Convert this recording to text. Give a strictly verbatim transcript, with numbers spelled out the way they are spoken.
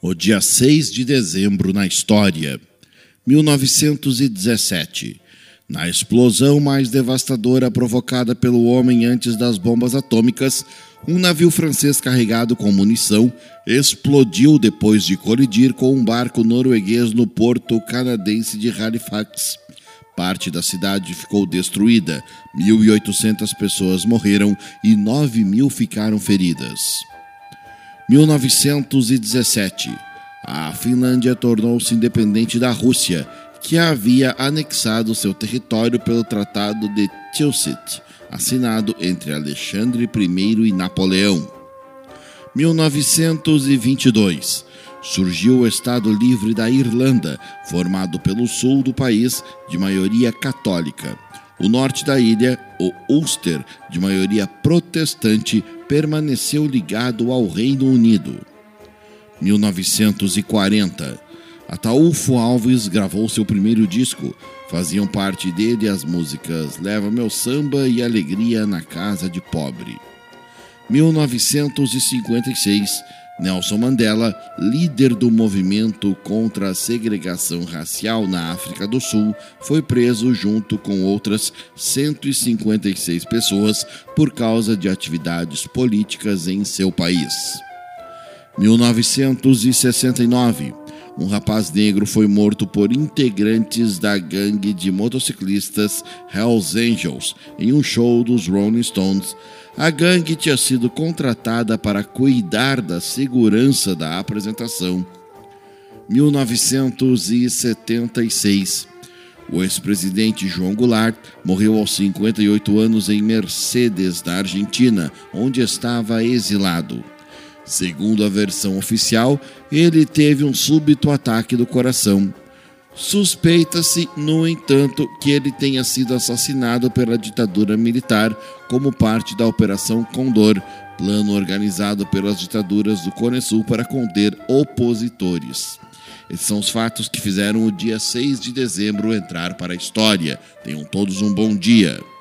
O dia seis de dezembro na história. mil novecentos e dezessete. Na explosão mais devastadora provocada pelo homem antes das bombas atômicas, um navio francês carregado com munição explodiu depois de colidir com um barco norueguês no porto canadense de Halifax. Parte da cidade ficou destruída, mil e oitocentas pessoas morreram e nove mil ficaram feridas. mil novecentos e dezessete. A Finlândia tornou-se independente da Rússia, que havia anexado seu território pelo Tratado de Tilsit, assinado entre Alexandre I e Napoleão. mil novecentos e vinte e dois. Surgiu o Estado Livre da Irlanda, formado pelo sul do país, de maioria católica. O norte da ilha, o Ulster, de maioria protestante, permaneceu ligado ao Reino Unido. mil novecentos e quarenta. Ataúfo Alves gravou seu primeiro disco. Faziam parte dele as músicas Leva Meu Samba e Alegria na Casa de Pobre. mil novecentos e cinquenta e seis. Nelson Mandela, líder do movimento contra a segregação racial na África do Sul, foi preso junto com outras cento e cinquenta e seis pessoas por causa de atividades políticas em seu país. mil novecentos e sessenta e nove. Um rapaz negro foi morto por integrantes da gangue de motociclistas Hells Angels em um show dos Rolling Stones. A gangue tinha sido contratada para cuidar da segurança da apresentação. mil novecentos e setenta e seis. O ex-presidente João Goulart morreu aos cinquenta e oito anos em Mercedes, na Argentina, onde estava exilado. Segundo a versão oficial, ele teve um súbito ataque do coração. Suspeita-se, no entanto, que ele tenha sido assassinado pela ditadura militar como parte da Operação Condor, plano organizado pelas ditaduras do Cone Sul para conter opositores. Esses são os fatos que fizeram o dia seis de dezembro entrar para a história. Tenham todos um bom dia.